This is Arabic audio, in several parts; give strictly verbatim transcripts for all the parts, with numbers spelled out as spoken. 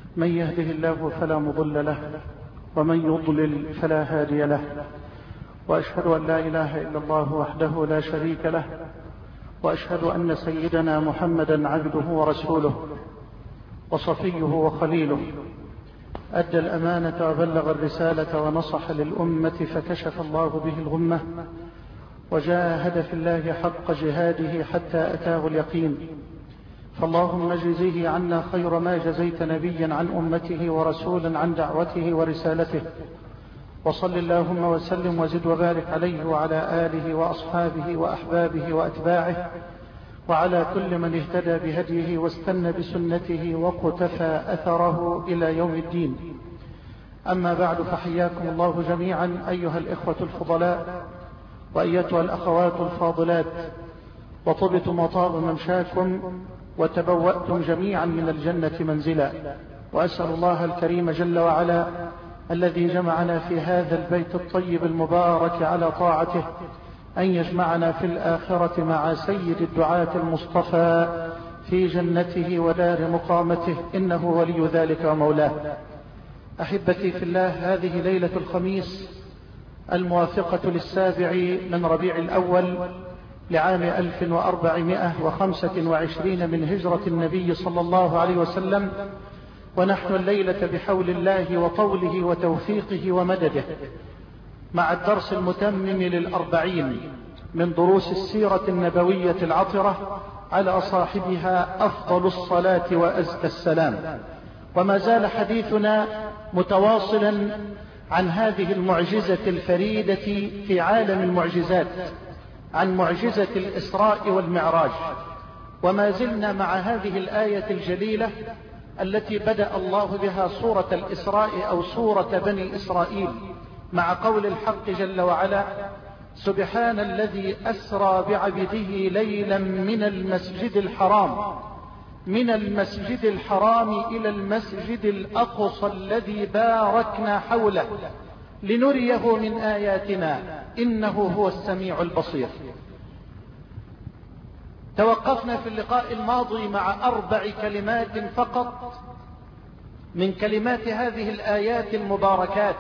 من يهده الله فلا مضل له ومن يضلل فلا هادي له، وأشهد أن لا إله إلا الله وحده لا شريك له، وأشهد أن سيدنا محمدا عبده ورسوله وصفيه وخليله، أدى الأمانة وبلغ الرسالة ونصح للأمة فكشف الله به الغمة، وجاهد في الله حق جهاده حتى أتاه اليقين. فاللهم اجزه عنا خير ما جزيت نبيا عن أمته ورسولا عن دعوته ورسالته، وصل اللهم وسلم وزد وبارك عليه وعلى آله وأصحابه وأحبابه وأتباعه وعلى كل من اهتدى بهديه واستنى بسنته وقتفى أثره إلى يوم الدين. أما بعد، فحياكم الله جميعا أيها الإخوة الفضلاء وأيتها الأخوات الفاضلات، وطبتم وطاب ممشاكم وتبوأتم جميعا من الجنة منزلا. وأسأل الله الكريم جل وعلا الذي جمعنا في هذا البيت الطيب المبارك على طاعته أن يجمعنا في الآخرة مع سيد الدعاة المصطفى في جنته ودار مقامته، إنه ولي ذلك ومولاه. أحبتي في الله، هذه ليلة الخميس الموافقة للسابع من ربيع الأول لعام ألف وأربعمائة وخمسة وعشرين من هجرة النبي صلى الله عليه وسلم، ونحن الليلة بحول الله وطوله وتوفيقه ومدده مع الدرس المتمم للأربعين من دروس السيرة النبوية العطرة على صاحبها أفضل الصلاة وأزكى السلام. وما زال حديثنا متواصلا عن هذه المعجزة الفريدة في عالم المعجزات، عن معجزة الإسراء والمعراج. وما زلنا مع هذه الآية الجليلة التي بدأ الله بها سورة الإسراء أو سورة بني إسرائيل، مع قول الحق جل وعلا: سبحان الذي أسرى بعبده ليلا من المسجد الحرام من المسجد الحرام إلى المسجد الأقصى الذي باركنا حوله لنريه من آياتنا إنه هو السميع البصير. توقفنا في اللقاء الماضي مع أربع كلمات فقط من كلمات هذه الآيات المباركات،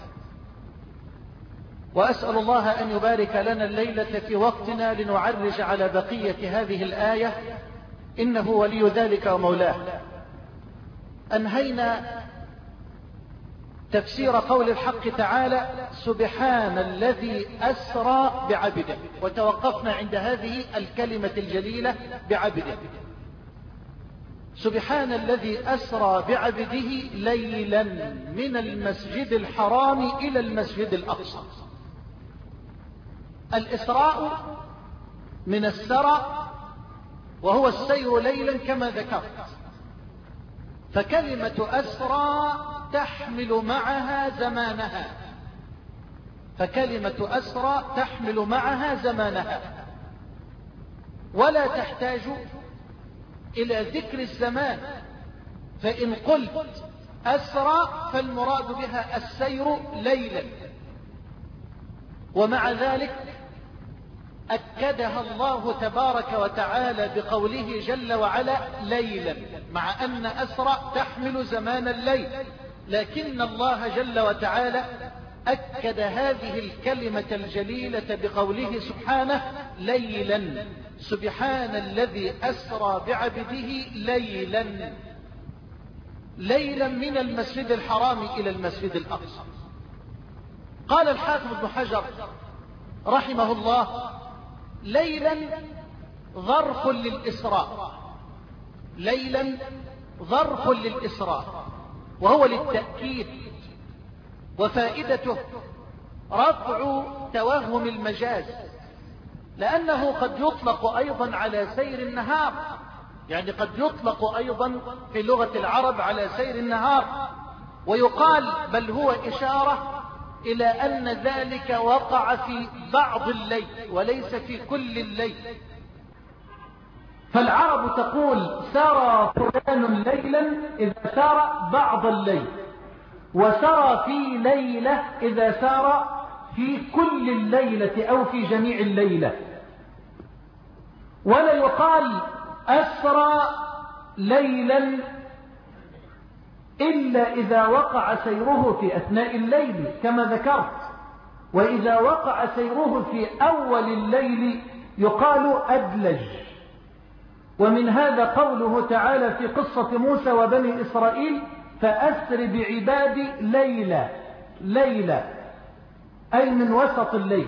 وأسأل الله أن يبارك لنا الليلة في وقتنا لنعرج على بقية هذه الآية، إنه ولي ذلك ومولاه. أنهينا تفسير قول الحق تعالى: سبحان الذي أسرى بعبده، وتوقفنا عند هذه الكلمة الجليلة بعبده. سبحان الذي أسرى بعبده ليلا من المسجد الحرام إلى المسجد الأقصى. الإسراء من السرى وهو السير ليلا كما ذكرت، فكلمة أسرى تحمل معها زمانها فكلمة أسرى تحمل معها زمانها ولا تحتاج إلى ذكر الزمان. فإن قلت أسرى فالمراد بها السير ليلا، ومع ذلك أكدها الله تبارك وتعالى بقوله جل وعلا ليلا، مع أن أسرى تحمل زمان الليل، لكن الله جل وتعالى أكد هذه الكلمة الجليلة بقوله سبحانه ليلا. سبحان الذي أسرى بعبده ليلا ليلا من المسجد الحرام إلى المسجد الأقصى. قال الحافظ ابن حجر رحمه الله: ليلا ظرف للإسراء ليلا ظرف للإسراء وهو للتأكيد، وفائدته رفع توهم المجاز، لأنه قد يطلق أيضا على سير النهار، يعني قد يطلق أيضا في لغة العرب على سير النهار، ويقال بل هو إشارة إلى أن ذلك وقع في بعض الليل وليس في كل الليل. فالعرب تقول سرى فلان ليلا إذا سار بعض الليل، وسرى في ليلة إذا سار في كل الليلة أو في جميع الليلة. ولا يقال أسرى ليلا إلا إذا وقع سيره في أثناء الليل كما ذكرت، وإذا وقع سيره في أول الليل يقال أدلج. ومن هذا قوله تعالى في قصة موسى وبني إسرائيل: فأسر بعبادي ليلا ليلا، أي من وسط الليل.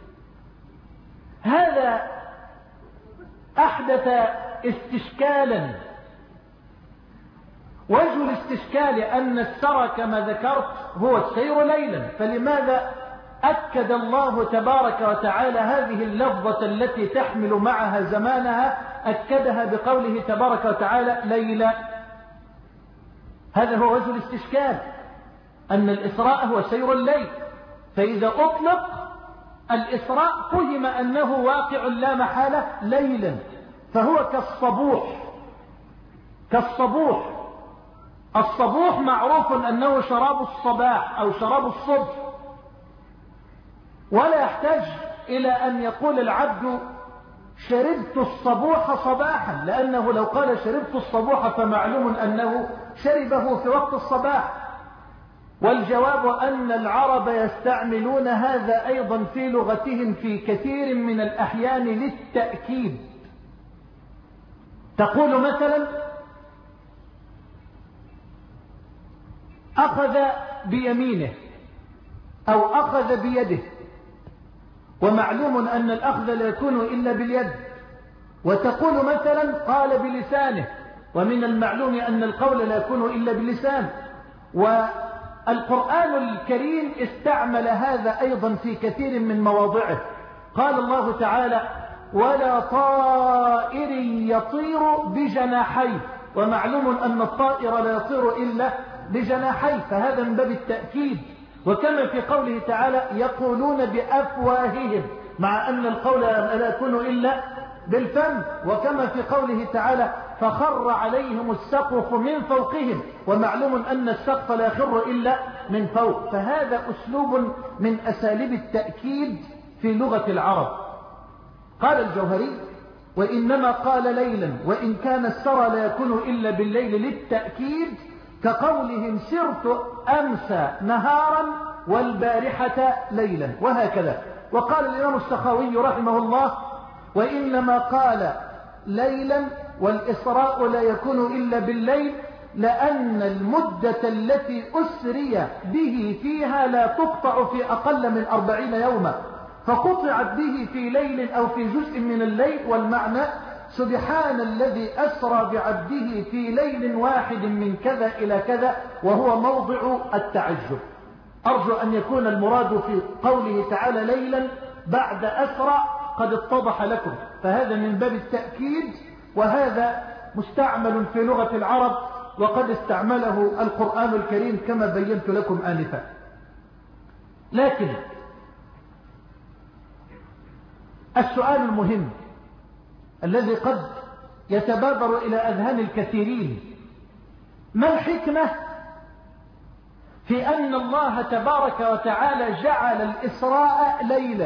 هذا أحدث استشكالا. وجه الاستشكال أن السرى كما ذكرت هو السير ليلا، فلماذا أكد الله تبارك وتعالى هذه اللفظة التي تحمل معها زمانها، أكدها بقوله تبارك وتعالى ليلا؟ هذا هو وجه الاستشكال، أن الإسراء هو سير الليل، فإذا أطلق الإسراء فهم أنه واقع لا محالة ليلا، فهو كالصبوح كالصبوح الصبوح معروف أنه شراب الصباح أو شراب الصبح، ولا يحتاج إلى أن يقول العبد شربت الصبوح صباحا، لأنه لو قال شربت الصبوح فمعلوم أنه شربه في وقت الصباح. والجواب أن العرب يستعملون هذا أيضا في لغتهم في كثير من الأحيان للتأكيد. تقول مثلا أخذ بيمينه أو أخذ بيده، ومعلوم أن الأخذ لا يكون إلا باليد. وتقول مثلا قال بلسانه، ومن المعلوم أن القول لا يكون إلا باللسان. والقرآن الكريم استعمل هذا أيضا في كثير من مواضعه. قال الله تعالى: ولا طائر يطير بجناحيه، ومعلوم أن الطائر لا يطير إلا بجناحيه، فهذا من باب التأكيد. وكما في قوله تعالى: يقولون بأفواههم، مع أن القول لا يكون إلا بالفم. وكما في قوله تعالى: فخر عليهم السقف من فوقهم، ومعلوم أن السقف لا يخر إلا من فوق. فهذا أسلوب من أساليب التأكيد في لغة العرب. قال الجوهري: وإنما قال ليلا وإن كان السرى لا يكون إلا بالليل للتأكيد، كقولهم سرت أمسى نهارا والبارحة ليلا، وهكذا. وقال الإمام السخاوي رحمه الله: وإنما قال ليلا والإسراء لا يكون إلا بالليل لأن المدة التي أسري به فيها لا تقطع في أقل من أربعين يوما، فقطعت به في ليل أو في جزء من الليل. والمعنى: سبحان الذي أسرى بعبده في ليل واحد من كذا إلى كذا، وهو موضع التعجب. أرجو أن يكون المراد في قوله تعالى ليلا بعد أسرى قد اتضح لكم، فهذا من باب التأكيد، وهذا مستعمل في لغة العرب، وقد استعمله القرآن الكريم كما بينت لكم آنفا. لكن السؤال المهم الذي قد يتبادر إلى أذهان الكثيرين: ما الحكمة في أن الله تبارك وتعالى جعل الإسراء ليلا؟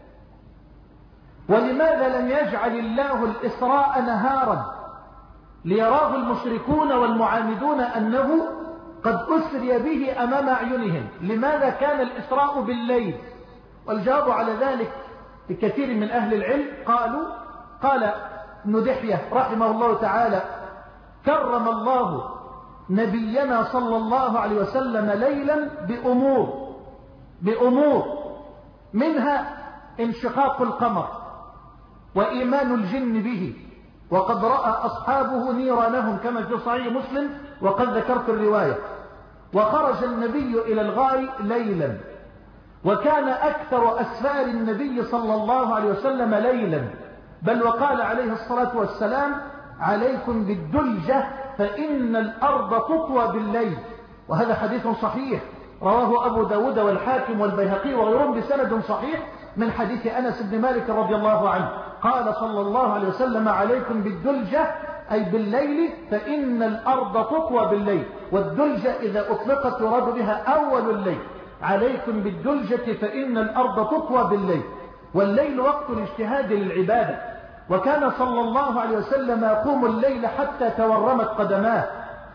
ولماذا لم يجعل الله الإسراء نهارا ليراه المشركون والمعاندون أنه قد أسري به أمام أعينهم؟ لماذا كان الإسراء بالليل؟ والجواب على ذلك لكثير من أهل العلم قالوا: قال ابن دحية رحمه الله تعالى: كرم الله نبينا صلى الله عليه وسلم ليلا بأمور بأمور منها انشقاق القمر وإيمان الجن به، وقد رأى أصحابه نيرانهم كما في صحيح مسلم وقد ذكرت الرواية. وخرج النبي إلى الغار ليلا، وكان أكثر أسفار النبي صلى الله عليه وسلم ليلا، بل وقال عليه الصلاة والسلام: عليكم بالدلجة فإن الأرض تطوى بالليل. وهذا حديث صحيح رواه أبو داود والحاكم والبيهقي وغيرهم بسند صحيح من حديث أنس بن مالك رضي الله عنه، قال صلى الله عليه وسلم: عليكم بالدلجة أي بالليل فإن الأرض تطوى بالليل. والدلجة إذا أطلقت يراد بها أول الليل، عليكم بالدلجة فإن الأرض تطوى بالليل. والليل وقت الاجتهاد للعبادة، وكان صلى الله عليه وسلم يقوم الليل حتى تورمت قدماه،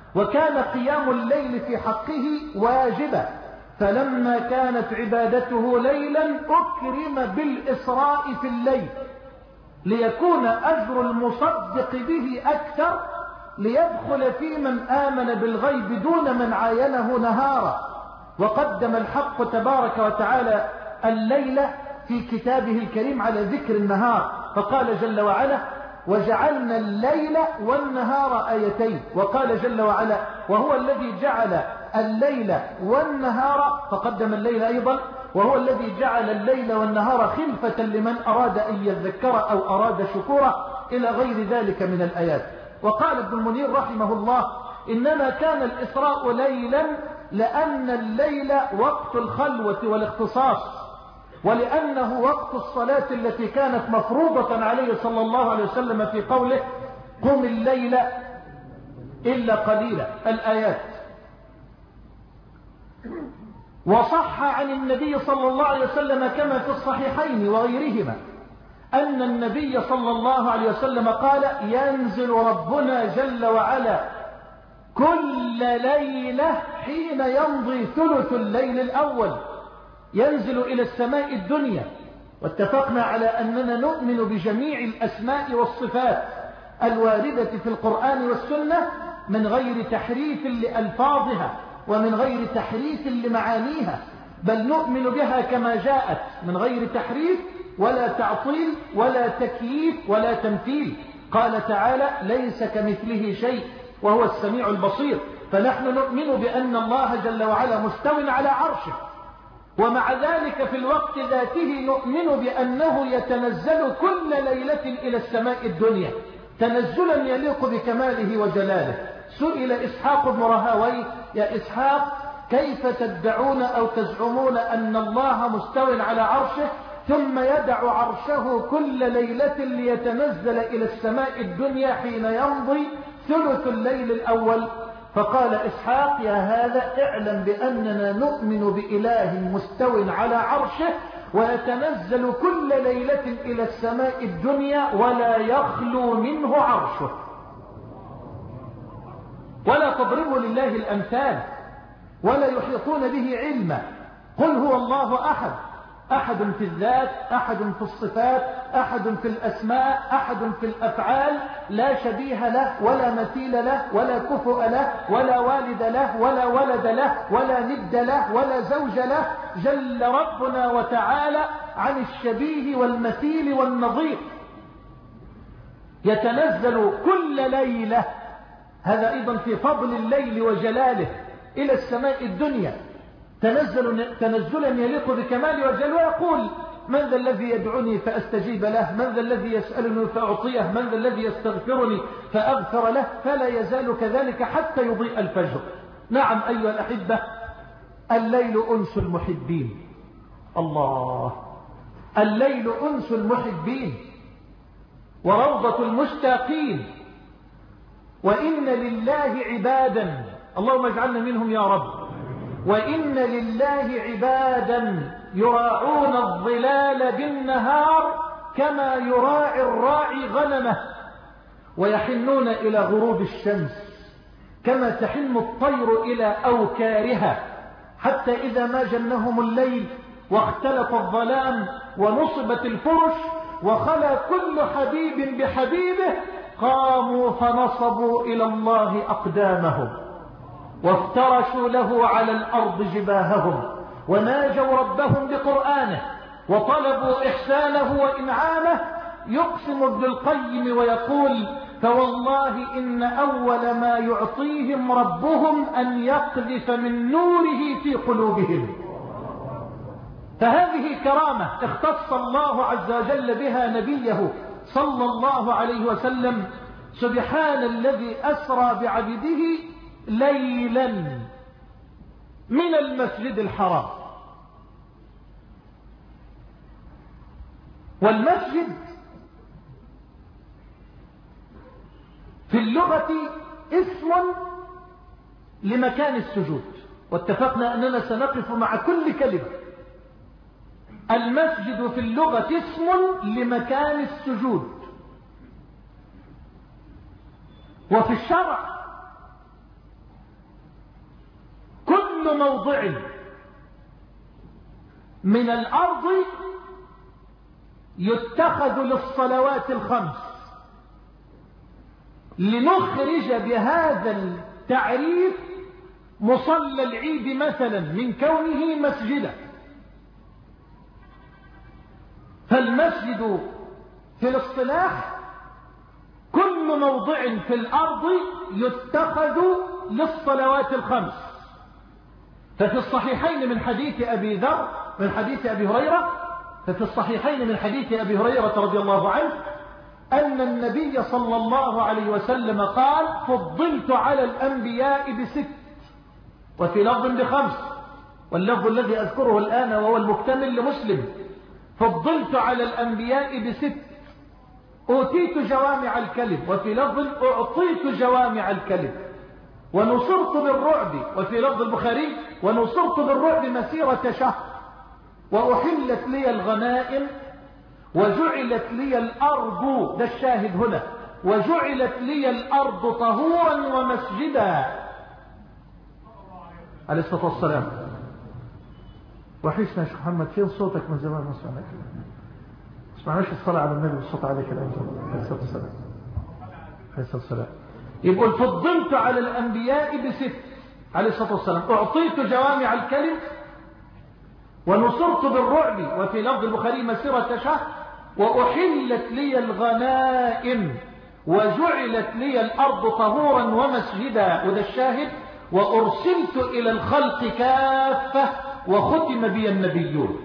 وكان قيام الليل في حقه واجبا، فلما كانت عبادته ليلا أكرم بالإسراء في الليل ليكون أجر المصدق به أكثر، ليدخل في من آمن بالغيب دون من عاينه نهارا. وقدم الحق تبارك وتعالى الليل في كتابه الكريم على ذكر النهار، فقال جل وعلا: وجعلنا الليل والنهار آيتين. وقال جل وعلا: وهو الذي جعل الليل والنهار، فقدم الليل أيضا: وهو الذي جعل الليل والنهار خلفة لمن أراد أن يذكر أو أراد شكورا، إلى غير ذلك من الآيات. وقال ابن المنير رحمه الله: إنما كان الإسراء ليلا لأن الليل وقت الخلوة والاختصاص، ولأنه وقت الصلاة التي كانت مفروضة عليه صلى الله عليه وسلم في قوله: قم الليل إلا قليلا، الآيات. وصح عن النبي صلى الله عليه وسلم كما في الصحيحين وغيرهما أن النبي صلى الله عليه وسلم قال: ينزل ربنا جل وعلا كل ليلة حين يمضي ثلث الليل الأول، ينزل إلى السماء الدنيا. واتفقنا على أننا نؤمن بجميع الأسماء والصفات الواردة في القرآن والسنة من غير تحريف لألفاظها ومن غير تحريف لمعانيها، بل نؤمن بها كما جاءت من غير تحريف ولا تعطيل ولا تكييف ولا تمثيل. قال تعالى: ليس كمثله شيء وهو السميع البصير. فنحن نؤمن بأن الله جل وعلا مستو على عرشه، ومع ذلك في الوقت ذاته نؤمن بأنه يتنزل كل ليلة إلى السماء الدنيا تنزلا يليق بكماله وجلاله. سئل إسحاق بن راهويه: يا إسحاق، كيف تدعون أو تزعمون أن الله مستو على عرشه ثم يدع عرشه كل ليلة ليتنزل إلى السماء الدنيا حين يمضي ثلث الليل الأول؟ فقال إسحاق: يا هذا، اعلم بأننا نؤمن بإله مستو على عرشه ويتنزل كل ليلة إلى السماء الدنيا ولا يخلو منه عرشه. ولا تضربوا لله الأمثال ولا يحيطون به علما. قل هو الله أحد، أحد في الذات، أحد في الصفات، أحد في الأسماء، أحد في الأفعال، لا شبيه له ولا مثيل له ولا كفؤ له ولا والد له ولا ولد له ولا ند له ولا زوج له، جل ربنا وتعالى عن الشبيه والمثيل والنظير. يتنزل كل ليلة، هذا أيضا في فضل الليل وجلاله، إلى السماء الدنيا تنزل تنزلا يليق بكماله وجلاله، ويقول: من ذا الذي يدعوني فأستجيب له، من ذا الذي يسألني فأعطيه، من ذا الذي يستغفرني فأغفر له، فلا يزال كذلك حتى يضيء الفجر. نعم أيها الأحبة، الليل أنس المحبين. الله، الليل أنس المحبين وروضة المشتاقين. وإن لله عبادا، اللهم اجعلنا منهم يا رب، وإن لله عبادا يراعون الظلال بالنهار كما يراعي الراعي غنمه، ويحنون إلى غروب الشمس كما تحن الطير إلى أوكارها، حتى إذا ما جنهم الليل واختلط الظلام ونصبت الفرش وخلى كل حبيب بحبيبه، قاموا فنصبوا إلى الله أقدامهم وافترشوا له على الأرض جباههم، وناجوا ربهم بقرآنه وطلبوا إحسانه وإنعامه. يقسم ابن القيم ويقول: فوالله إن أول ما يعطيهم ربهم أن يقذف من نوره في قلوبهم. فهذه كرامة اختص الله عز وجل بها نبيه صلى الله عليه وسلم. سبحان الذي أسرى بعبده ليلا من المسجد الحرام. والمسجد في اللغة اسم لمكان السجود، واتفقنا أننا سنقف مع كل كلمة. المسجد في اللغة اسم لمكان السجود، وفي الشرع كل موضع من الأرض يتخذ للصلوات الخمس، لنخرج بهذا التعريف مصلى العيد مثلا من كونه مسجدا. فالمسجد في الاصطلاح كل موضع في الأرض يتخذ للصلوات الخمس. ففي الصحيحين من حديث أبي ذر من حديث أبي هريرة ففي الصحيحين من حديث أبي هريرة رضي الله عنه أن النبي صلى الله عليه وسلم قال: فضلت على الأنبياء بست، وفي لفظ بخمس، واللفظ الذي أذكره الآن وهو المكتمل لمسلم: فضلت على الأنبياء بست، أوتيت جوامع الكلم، وفي لفظ أعطيت جوامع الكلم، ونصرت بالرعب، وفي لفظ البخاري: ونصرت بالرعب مسيرة شهر، وأحلت لي الغنائم، وجعلت لي الأرض، ده الشاهد هنا، وجعلت لي الأرض طهورا ومسجدا. عليه الصلاة والسلام. وحشنا يا شيخ محمد، فين صوتك من زمان ما سمعناك؟ ما سمعناش الصلاة على النبي والصلاة عليك الآن. عليه الصلاة والسلام. عليه الصلاة والسلام. يقول: فضلت على الأنبياء بست، عليه الصلاة والسلام، أعطيت جوامع الكلم، ونصرت بالرعب، وفي لفظ البخاري: مسيرة شهر، وأحلت لي الغنائم، وجعلت لي الأرض طهورا ومسجدا، وده الشاهد، وأرسلت إلى الخلق كافة، وختم بي النبيون.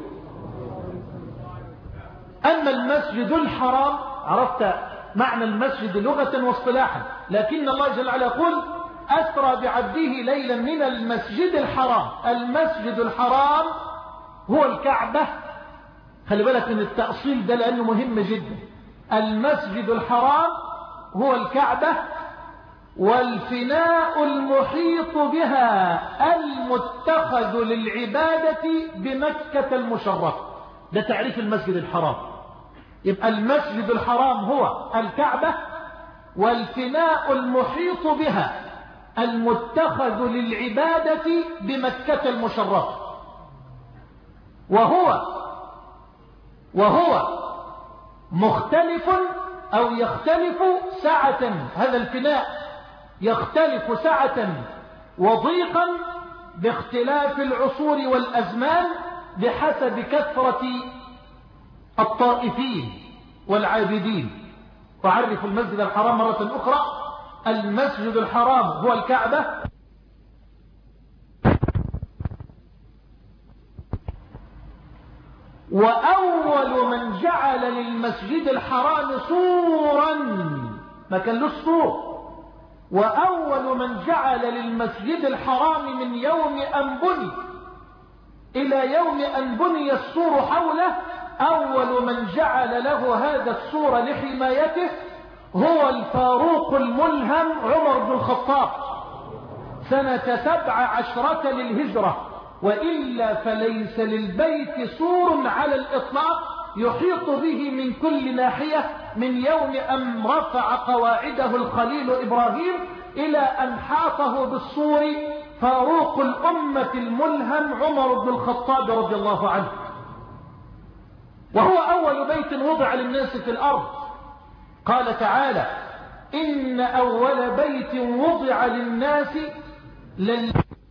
أما المسجد الحرام، عرفت معنى المسجد لغة واصطلاحا، لكن الله جل وعلا يقول: أسرى بعبده ليلا من المسجد الحرام. المسجد الحرام هو الكعبة. خلي بالك من التأصيل ده لأنه مهم جدا. المسجد الحرام هو الكعبة، والفناء المحيط بها المتخذ للعبادة بمكة المشرفة. ده تعريف المسجد الحرام. يبقى المسجد الحرام هو الكعبة، والفناء المحيط بها المتخذ للعبادة بمكة المشرفة. وهو وهو مختلف أو يختلف سعة، هذا الفناء يختلف سعة وضيقا باختلاف العصور والأزمان بحسب كثرة الطائفين والعابدين. وعرف المسجد الحرام مرة أخرى: المسجد الحرام هو الكعبة، وأول من جعل للمسجد الحرام سورا، ما كان له سور، وأول من جعل للمسجد الحرام من يوم أن بني إلى يوم أن بني السور حوله، أول من جعل له هذا السور لحمايته هو الفاروق الملهم عمر بن الخطاب سنة سبع عشرة للهجرة. وإلا فليس للبيت سور على الإطلاق يحيط به من كل ناحية من يوم أن رفع قواعده الخليل إبراهيم إلى أن حاطه بالسور فاروق الأمة الملهم عمر بن الخطاب رضي الله عنه. وهو أول بيت وضع للناس في الأرض. قال تعالى: إن أول بيت وضع للناس لل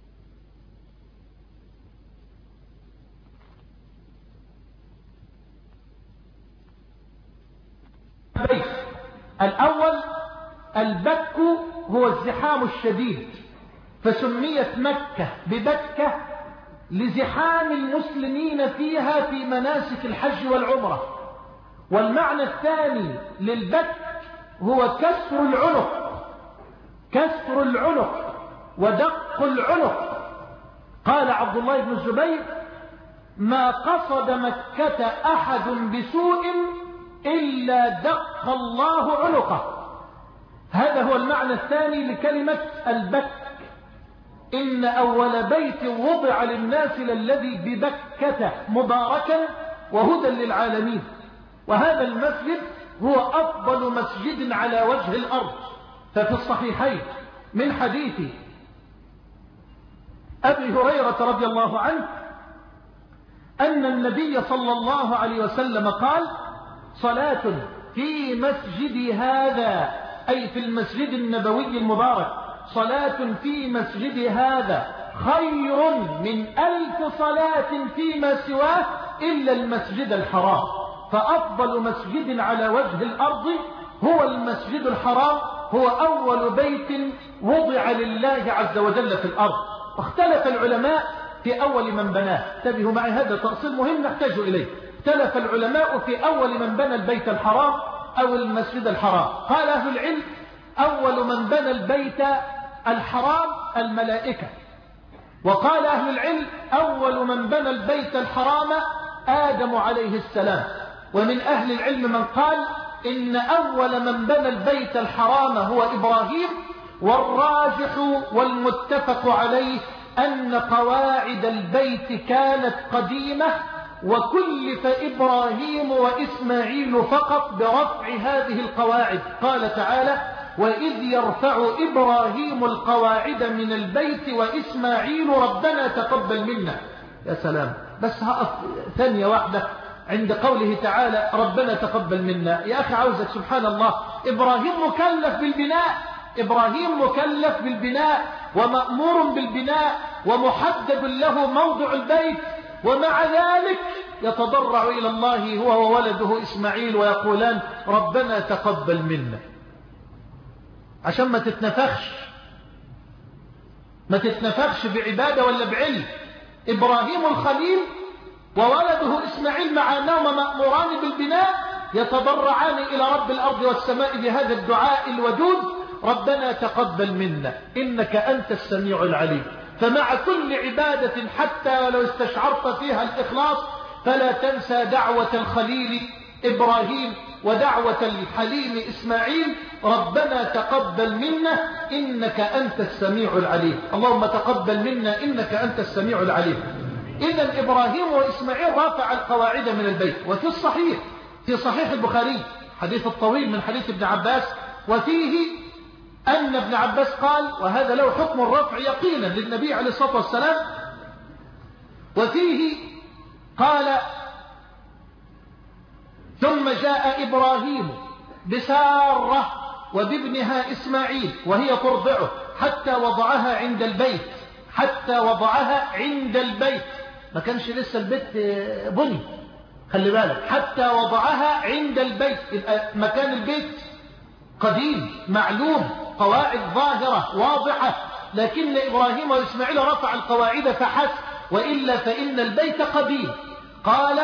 بيت الأول البك هو الزحام الشديد، فسميت مكة ببكة لزحام المسلمين فيها في مناسك الحج والعمرة. والمعنى الثاني للبك هو كسر العنق، كسر العنق ودق العنق. قال عبد الله بن الزبير: ما قصد مكة أحد بسوء إلا دق الله عنقه. هذا هو المعنى الثاني لكلمة البك. إن أول بيت وضع للناس للذي ببكة مباركا وهدى للعالمين. وهذا المسجد هو أفضل مسجد على وجه الأرض. ففي الصحيحين من حديث أبي هريرة رضي الله عنه أن النبي صلى الله عليه وسلم قال: صلاة في مسجد هذا، أي في المسجد النبوي المبارك، صلاة في مسجد هذا خير من ألف صلاة فيما سواه إلا المسجد الحرام. فأفضل مسجد على وجه الأرض هو المسجد الحرام، هو أول بيت وضع لله عز وجل في الأرض. اختلف العلماء في أول من بناه. انتبهوا معي، هذا تأصيل مهم نحتاج إليه. اختلف العلماء في أول من بنى البيت الحرام أو المسجد الحرام. قال أهل العلم: أول من بنى البيت الحرام الملائكة. وقال أهل العلم: أول من بنى البيت الحرام آدم عليه السلام. ومن أهل العلم من قال إن أول من بنى البيت الحرام هو إبراهيم. والراجح والمتفق عليه أن قواعد البيت كانت قديمة، وكلف إبراهيم وإسماعيل فقط برفع هذه القواعد. قال تعالى: وإذ يرفع إبراهيم القواعد من البيت وإسماعيل ربنا تقبل منا. يا سلام، بس هقف ثانية واحدة عند قوله تعالى ربنا تقبل منا. يا أخي عاوزك، سبحان الله، إبراهيم مكلف بالبناء، إبراهيم مكلف بالبناء ومأمور بالبناء ومحدد له موضع البيت، ومع ذلك يتضرع إلى الله هو وولده إسماعيل ويقولان ربنا تقبل منا. عشان ما تتنفخش ما تتنفخش بعبادة ولا بعلم. إبراهيم الخليل وولده إسماعيل مع أنهما مأموران بالبناء يتضرعان إلى رب الأرض والسماء بهذا الدعاء الودود: ربنا تقبل منا إنك أنت السميع العليم. فمع كل عبادة حتى ولو استشعرت فيها الإخلاص فلا تنسى دعوة الخليل إبراهيم ودعوة الحليم إسماعيل: ربنا تقبل منا إنك أنت السميع العليم. اللهم تقبل منا إنك أنت السميع العليم. إذن إبراهيم وإسماعيل رافع القواعد من البيت. وفي الصحيح في صحيح البخاري حديث الطويل من حديث ابن عباس، وفيه أن ابن عباس قال، وهذا له حكم الرفع يقينا للنبي عليه الصلاة والسلام، وفيه قال: ثم جاء إبراهيم بسارة وبابنها إسماعيل وهي ترضعه حتى وضعها عند البيت حتى وضعها عند البيت ما كانش لسه البيت بني، خلي بالك، حتى وضعها عند البيت. مكان البيت قديم معلوم، قواعد ظاهرة واضحة، لكن إبراهيم وإسماعيل رفع القواعد فحسب، وإلا فإن البيت قديم. قال: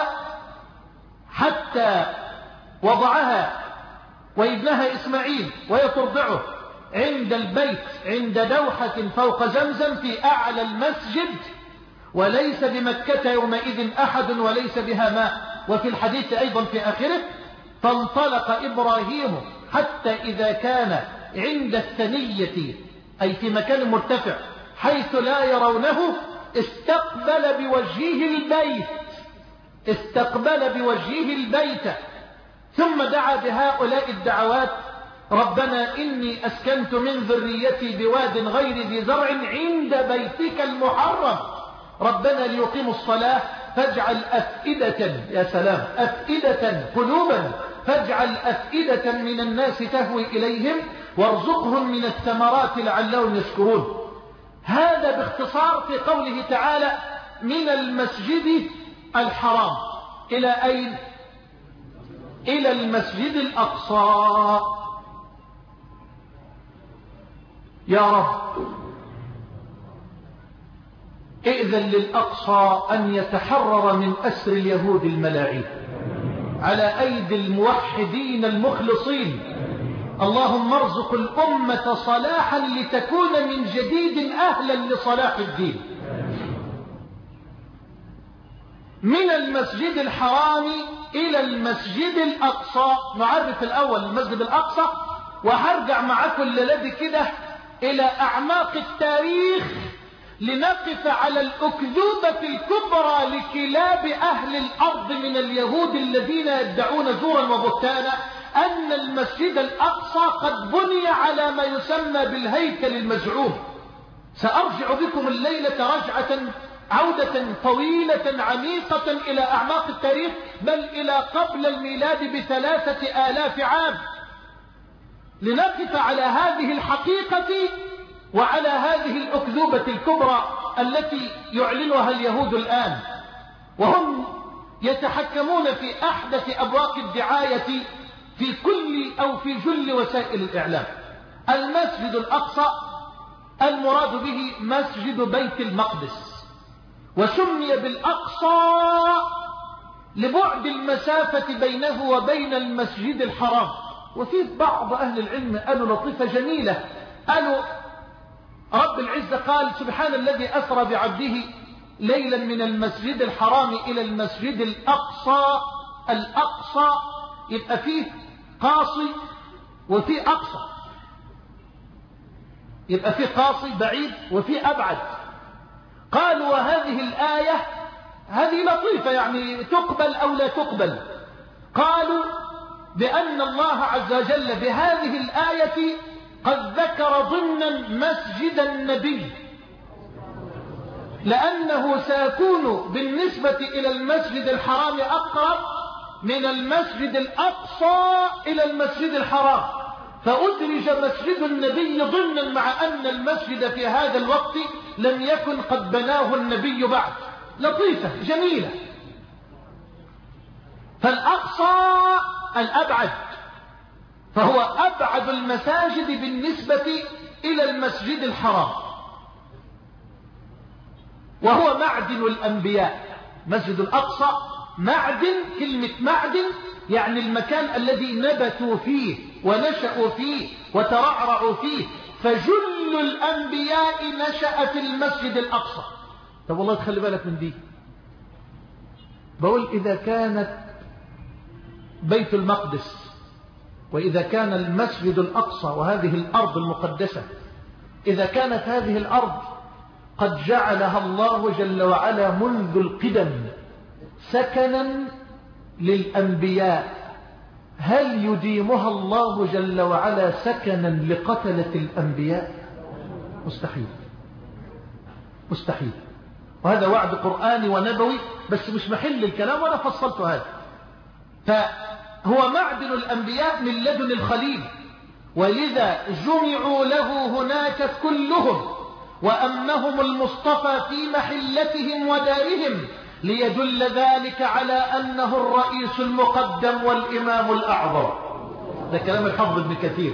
حتى وضعها وابنها إسماعيل وهي ترضعه عند البيت عند دوحة فوق زمزم في أعلى المسجد، وليس بمكة يومئذ أحد وليس بها ماء. وفي الحديث أيضا في آخره: فانطلق إبراهيم حتى إذا كان عند الثنية، أي في مكان مرتفع حيث لا يرونه، استقبل بوجهه البيت استقبل بوجهه البيت ثم دعا بهؤلاء الدعوات: ربنا إني أسكنت من ذريتي بواد غير ذي زرع عند بيتك المحرم ربنا ليقيموا الصلاة فاجعل أفئدة، يا سلام، أفئدة قلوبا، فاجعل أفئدة من الناس تهوي إليهم وارزقهم من الثمرات لعلهم يشكرون. هذا باختصار في قوله تعالى: من المسجد الحرام إلى أين؟ إلى المسجد الأقصى. يا رب ائذن للأقصى أن يتحرر من أسر اليهود الملاعين على أيدي الموحدين المخلصين. اللهم ارزق الأمة صلاحا لتكون من جديد أهلا لصلاح الدين. من المسجد الحرام إلى المسجد الأقصى. نعرف الأول المسجد الأقصى، وهرجع معكم الليلة كده إلى أعماق التاريخ لنقف على الأكذوبة الكبرى لكلاب أهل الأرض من اليهود الذين يدعون زورا وبهتانا أن المسجد الأقصى قد بني على ما يسمى بالهيكل المزعوم. سأرجع بكم الليلة رجعة عودة طويلة عميقة إلى أعماق التاريخ، بل إلى قبل الميلاد بثلاثة آلاف عام، لنقف على هذه الحقيقة وعلى هذه الأكذوبة الكبرى التي يعلنها اليهود الآن، وهم يتحكمون في أحدث أبواق الدعاية في كل أو في جل وسائل الإعلام. المسجد الأقصى المراد به مسجد بيت المقدس، وسمي بالأقصى لبعد المسافة بينه وبين المسجد الحرام. وفي بعض أهل العلم قالوا لطيفة جميلة، قالوا رب العزة قال سبحان الذي أسرى بعبده ليلا من المسجد الحرام إلى المسجد الأقصى. الأقصى يبقى فيه قاصي وفيه أقصى، يبقى فيه قاصي بعيد وفيه أبعد. قالوا وهذه الآية هذه لطيفة يعني تقبل أو لا تقبل. قالوا بأن الله عز وجل بهذه الآية قد ذكر ضمنا مسجد النبي، لأنه سيكون بالنسبة إلى المسجد الحرام أقرب من المسجد الأقصى إلى المسجد الحرام، فأدرج مسجد النبي ضمنا مع أن المسجد في هذا الوقت لم يكن قد بناه النبي بعد. لطيفة جميلة. فالأقصى الأبعد، فهو أبعد المساجد بالنسبة إلى المسجد الحرام، وهو معدن الأنبياء. مسجد الأقصى معدن، كلمة معدن يعني المكان الذي نبتوا فيه ونشأوا فيه وترعرعوا فيه، فجل الأنبياء نشأ في المسجد الأقصى. طب والله تخلي بالك من دي، بقول إذا كانت بيت المقدس وإذا كان المسجد الأقصى وهذه الأرض المقدسة، إذا كانت هذه الأرض قد جعلها الله جل وعلا منذ القدم سكنا للأنبياء، هل يديمها الله جل وعلا سكنا لقتلة الأنبياء؟ مستحيل، مستحيل. وهذا وعد قرآني ونبوي، بس مش محل الكلام وأنا فصلت هذا. فهو معدن الأنبياء من لدن الخليل، ولذا جمعوا له هناك كلهم، وأمهم المصطفى في محلتهم ودارهم، ليدل ذلك على أنه الرئيس المقدم والإمام الأعظم. ده كلام الحافظ ابن كثير.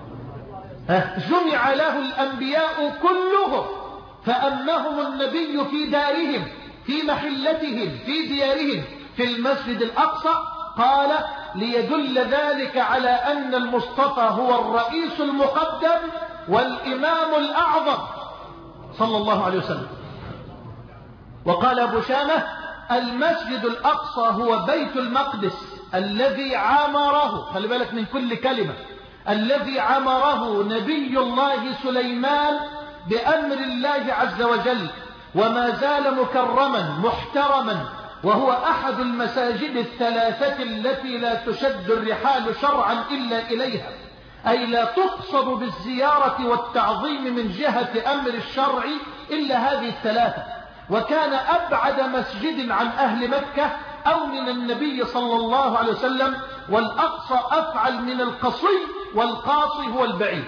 جمع له الأنبياء كلهم فأمهم النبي في دارهم في محلتهم في ديارهم في المسجد الأقصى. قال ليدل ذلك على أن المصطفى هو الرئيس المقدم والإمام الأعظم صلى الله عليه وسلم. وقال أبو شامة المسجد الأقصى هو بيت المقدس الذي عمره، خلي بالك من كل كلمة، الذي عمره نبي الله سليمان بأمر الله عز وجل، وما زال مكرما محترما، وهو أحد المساجد الثلاثة التي لا تشد الرحال شرعا إلا إليها، أي لا تقصد بالزيارة والتعظيم من جهة أمر الشرع إلا هذه الثلاثة. وكان أبعد مسجد عن أهل مكة أو من النبي صلى الله عليه وسلم، والأقصى أفعل من القصي، والقاصي هو البعيد.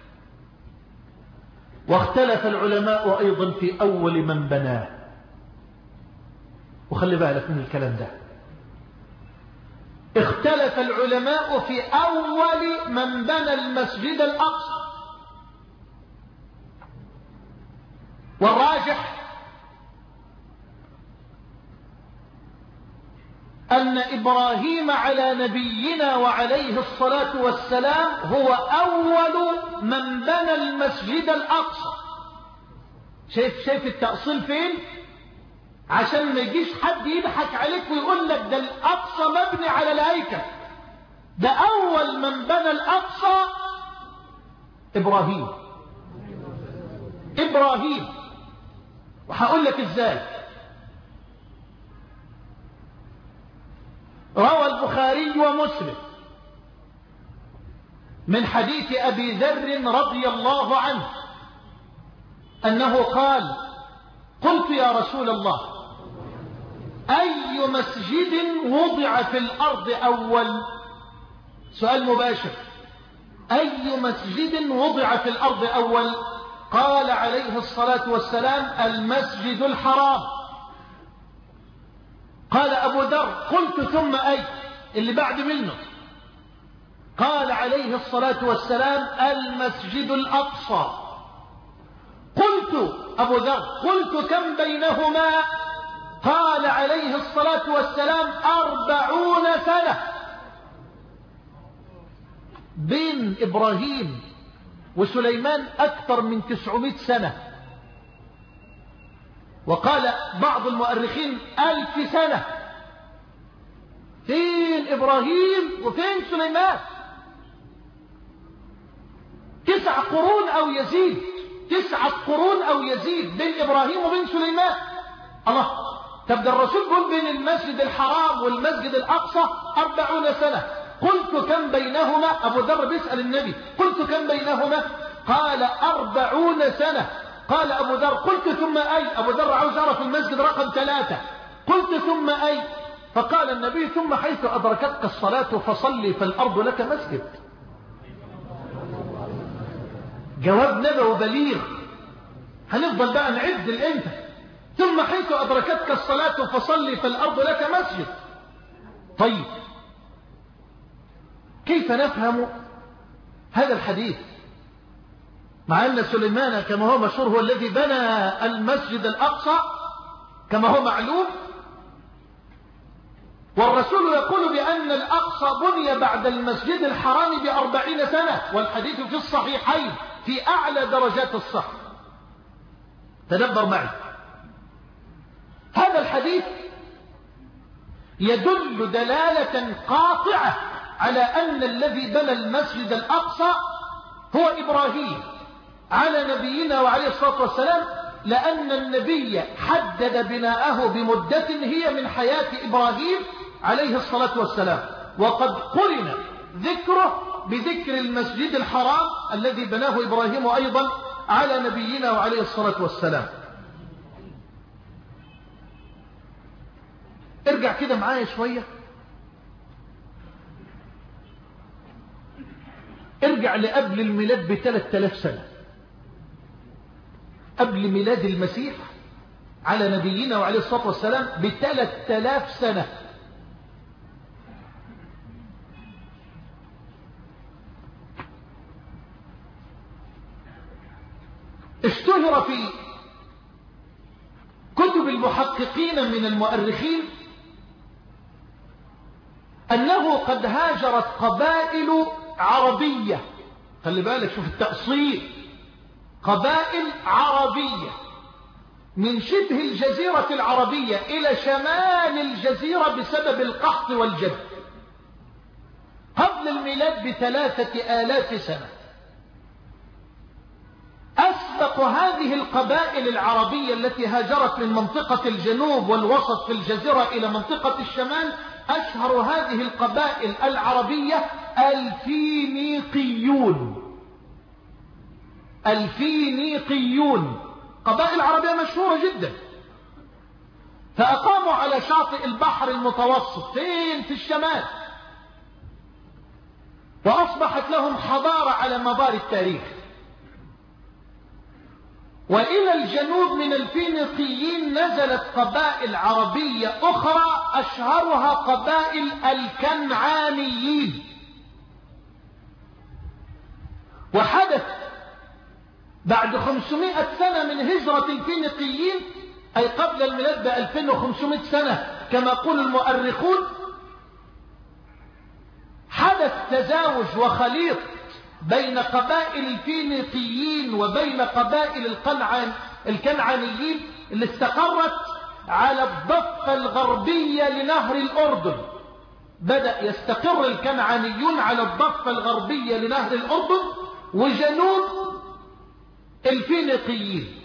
واختلف العلماء أيضا في أول من بناه، وخلي بالك من الكلام ده، اختلف العلماء في أول من بنى المسجد الأقصى، والراجح أن إبراهيم على نبينا وعليه الصلاة والسلام هو أول من بنى المسجد الأقصى. شايف شايف التأصيل فين؟ عشان ما يجيش حد يضحك عليك ويقول لك ده الأقصى مبني على الهيكل. ده أول من بنى الأقصى إبراهيم. إبراهيم. وهقول لك إزاي. روى البخاري ومسلم من حديث أبي ذر رضي الله عنه أنه قال: قلت يا رسول الله أي مسجد وضع في الأرض أول؟ سؤال مباشر، أي مسجد وضع في الأرض أول؟ قال عليه الصلاة والسلام: المسجد الحرام. قال أبو ذر: قلت ثم أي؟ اللي بعد منه. قال عليه الصلاة والسلام: المسجد الأقصى. قلت أبو ذر: قلت كم بينهما؟ قال عليه الصلاة والسلام: أربعون سنة. بين إبراهيم وسليمان أكثر من تسعمائة سنة، وقال بعض المؤرخين ألف سنة. فين إبراهيم وفين سليمان؟ تسع قرون أو يزيد، تسعة قرون أو يزيد بين إبراهيم وبين سليمان. الله، تبدأ الرسول يقول بين المسجد الحرام والمسجد الأقصى أربعون سنة. قلت كم بينهما؟ أبو ذر بيسأل النبي: قلت كم بينهما؟ قال: أربعون سنة. قال أبو ذر: قلت ثم أي؟ أبو ذر عاوز يعرف المسجد رقم ثلاثة. قلت ثم أي؟ فقال النبي: ثم حيث أدركتك الصلاة فصلي فالأرض لك مسجد. جواب نبوي بليغ. هنفضل بقى نعد الانت. ثم حيث أدركتك الصلاة فصلي فالأرض لك مسجد. طيب، كيف نفهم هذا الحديث مع أن سليمان كما هو مشهور هو الذي بنى المسجد الأقصى كما هو معلوم، والرسول يقول بأن الأقصى بني بعد المسجد الحرام بأربعين سنة، والحديث في الصحيحين في أعلى درجات الصحة. تدبر معي، هذا الحديث يدل دلالة قاطعة على أن الذي بنى المسجد الأقصى هو إبراهيم على نبينا وعليه الصلاة والسلام، لأن النبي حدد بناءه بمدة هي من حياة إبراهيم عليه الصلاة والسلام، وقد قرن ذكره بذكر المسجد الحرام الذي بناه إبراهيم أيضا على نبينا وعليه الصلاة والسلام. ارجع كده معايا شوية، ارجع لقبل الميلاد بثلاث آلاف سنة، قبل ميلاد المسيح على نبينا وعليه الصلاة والسلام بثلاث آلاف سنة. اشتهر في كتب المحققين من المؤرخين أنه قد هاجرت قبائل عربية، خلي بالك شوف التأصيل، قبائل عربية من شبه الجزيرة العربية إلى شمال الجزيرة بسبب القحط والجد قبل الميلاد بثلاثة آلاف سنة. أسبق هذه القبائل العربية التي هاجرت من منطقة الجنوب والوسط في الجزيرة إلى منطقة الشمال، أشهر هذه القبائل العربية الفينيقيون. الفينيقيون قبائل عربية مشهورة جدا، فأقاموا على شاطئ البحر المتوسط فين؟ في الشمال، وأصبحت لهم حضارة على مدار التاريخ. وإلى الجنوب من الفينيقيين نزلت قبائل عربية أخرى أشهرها قبائل الكنعانيين. وحدث بعد خمسمائة سنة من هجرة الفينيقيين، أي قبل الميلاد ب ألفين وخمسمائة سنة كما يقول المؤرخون، حدث تزاوج وخليط بين قبائل الفينيقيين وبين قبائل القنعان الكنعانيين اللي استقرت على الضفة الغربية لنهر الأردن. بدأ يستقر الكنعانيون على الضفة الغربية لنهر الأردن وجنوب الفينيقيين.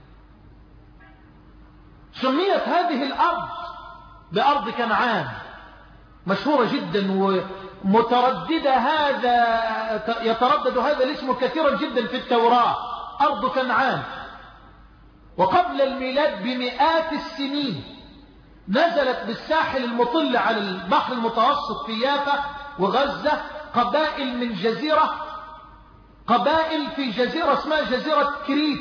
سميت هذه الأرض بأرض كنعان، مشهورة جدا ومترددة، هذا يتردد هذا الاسم كثيرا جدا في التوراة، أرض كنعان. وقبل الميلاد بمئات السنين نزلت بالساحل المطل على البحر المتوسط في يافا وغزة قبائل من جزيرة قبائل في جزيرة اسمها جزيرة كريت.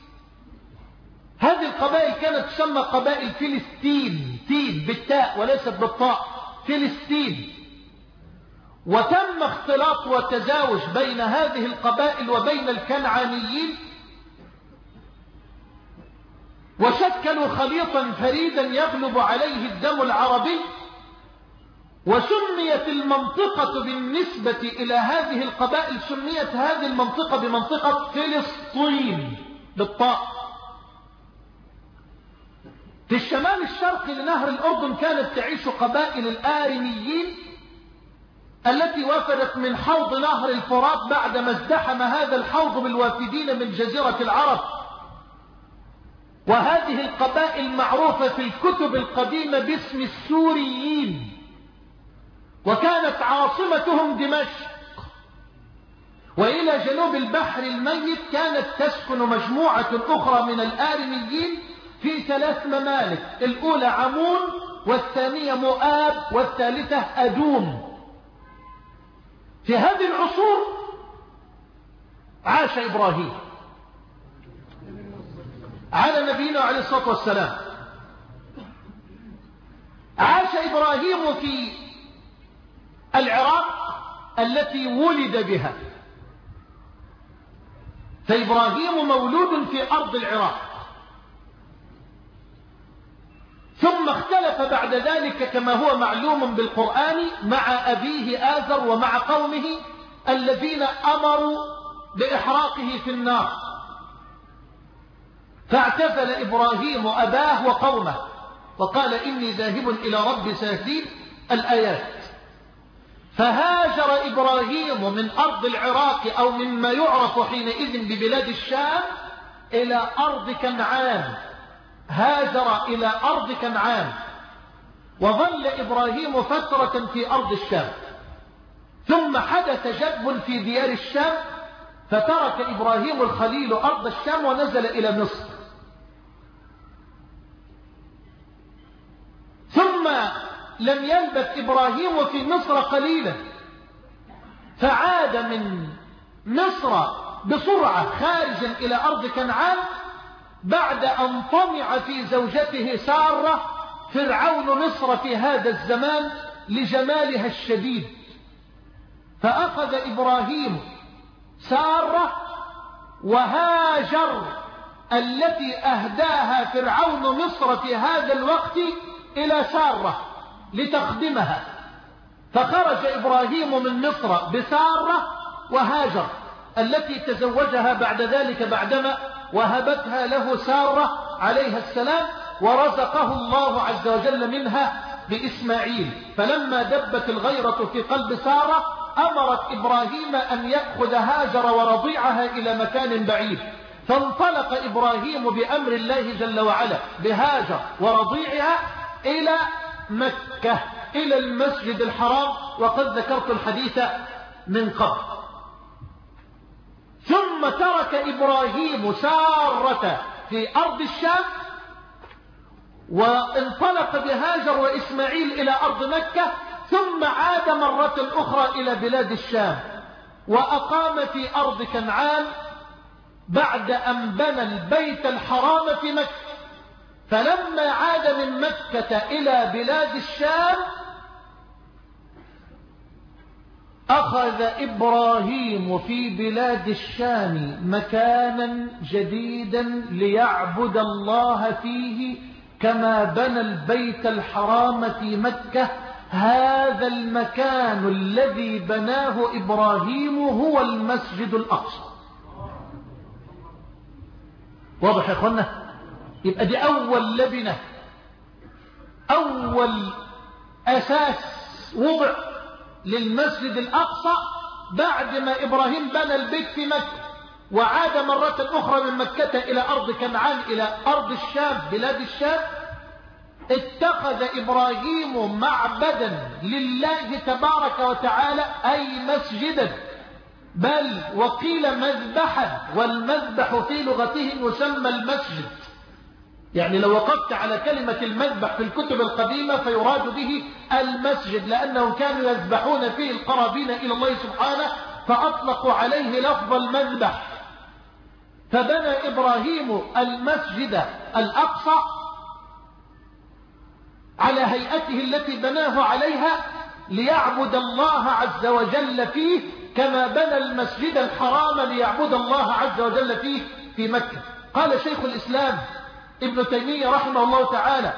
هذه القبائل كانت تسمى قبائل فلسطين، تين بالتاء وليست بالطاء، فلسطين. وتم اختلاط وتزاوج بين هذه القبائل وبين الكنعانيين، وشكلوا خليطا فريدا يغلب عليه الدم العربي. وسميت المنطقة بالنسبة إلى هذه القبائل، سميت هذه المنطقة بمنطقة فلسطين بالطاء. في الشمال الشرقي لنهر الأردن كانت تعيش قبائل الآرميين التي وافدت من حوض نهر الفرات بعدما ازدحم هذا الحوض بالوافدين من جزيرة العرب. وهذه القبائل معروفة في الكتب القديمة باسم السوريين، وكانت عاصمتهم دمشق. وإلى جنوب البحر الميت كانت تسكن مجموعة أخرى من الآرميين في ثلاث ممالك، الأولى عمون، والثانية مؤاب، والثالثة أدوم. في هذه العصور عاش إبراهيم على نبينا عليه الصلاة والسلام. عاش إبراهيم في العراق التي ولد بها، فإبراهيم مولود في أرض العراق، ثم اختلف بعد ذلك كما هو معلوم بالقرآن مع أبيه آزر ومع قومه الذين أمروا بإحراقه في النار، فاعتزل إبراهيم أباه وقومه وقال إني ذاهب إلى ربي سيهدين الآيات. فهاجر إبراهيم من أرض العراق أو مما يعرف حينئذ ببلاد الشام إلى أرض كنعان، هاجر إلى أرض كنعان، وظل إبراهيم فترة في أرض الشام، ثم حدث جدب في ديار الشام، فترك إبراهيم الخليل أرض الشام ونزل إلى مصر. ثم لم يلبث إبراهيم في مصر قليلا، فعاد من مصر بسرعة خارجا إلى أرض كنعان بعد أن طمع في زوجته سارة فرعون مصر في هذا الزمان لجمالها الشديد. فأخذ إبراهيم سارة وهاجر التي أهداها فرعون مصر في هذا الوقت إلى سارة لتخدمها، فخرج إبراهيم من مصر بسارة وهاجر التي تزوجها بعد ذلك بعدما وهبتها له سارة عليها السلام، ورزقه الله عز وجل منها بإسماعيل. فلما دبت الغيرة في قلب سارة أمرت إبراهيم أن يأخذ هاجر ورضيعها إلى مكان بعيد، فانطلق إبراهيم بأمر الله جل وعلا بهاجر ورضيعها إلى مكة، إلى المسجد الحرام، وقد ذكرت الحديث من قبل. ثم ترك إبراهيم سارة في أرض الشام وانطلق بهاجر وإسماعيل إلى أرض مكة، ثم عاد مرة أخرى إلى بلاد الشام وأقام في أرض كنعان بعد أن بنى البيت الحرام في مكة. فلما عاد من مكة إلى بلاد الشام أخذ إبراهيم في بلاد الشام مكانا جديدا ليعبد الله فيه كما بنى البيت الحرام في مكة. هذا المكان الذي بناه إبراهيم هو المسجد الأقصى. واضح يا أخوانا؟ يبقى دي أول لبنة، أول أساس وضع للمسجد الأقصى بعد ما إبراهيم بنى البيت في مكة وعاد مرة أخرى من مكة إلى أرض كنعان إلى أرض الشام بلاد الشام. اتخذ إبراهيم معبدا لله تبارك وتعالى أي مسجدا، بل وقيل مذبحا، والمذبح في لغته يسمى المسجد. يعني لو وقفت على كلمة المذبح في الكتب القديمة فيراد به المسجد، لأنهم كانوا يذبحون فيه القرابين إلى الله سبحانه فأطلقوا عليه لفظ المذبح. فبنى إبراهيم المسجد الأقصى على هيئته التي بناه عليها ليعبد الله عز وجل فيه، كما بنى المسجد الحرام ليعبد الله عز وجل فيه في مكة. قال شيخ الإسلام ابن تيمية رحمه الله تعالى: